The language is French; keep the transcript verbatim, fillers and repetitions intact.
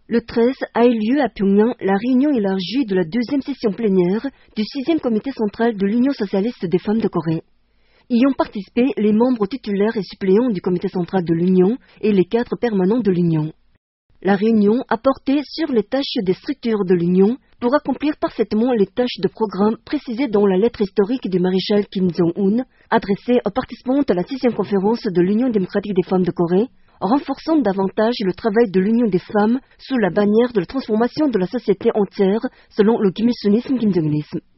Le treize a eu lieu à Pyongyang la réunion élargie de la deuxième session plénière du sixième comité central de l'Union socialiste des femmes de Corée. Y ont participé les membres titulaires et suppléants du comité central de l'Union et les cadres permanents de l'Union. La réunion a porté sur les tâches des structures de l'Union pour accomplir parfaitement les tâches de programme précisées dans la lettre historique du maréchal Kim Jong-un, adressée aux participants à la sixième conférence de l'Union démocratique des femmes de Corée, renforçant davantage le travail de l'Union des femmes sous la bannière de la transformation de la société entière selon le kim il-sunisme kim jong-unisme.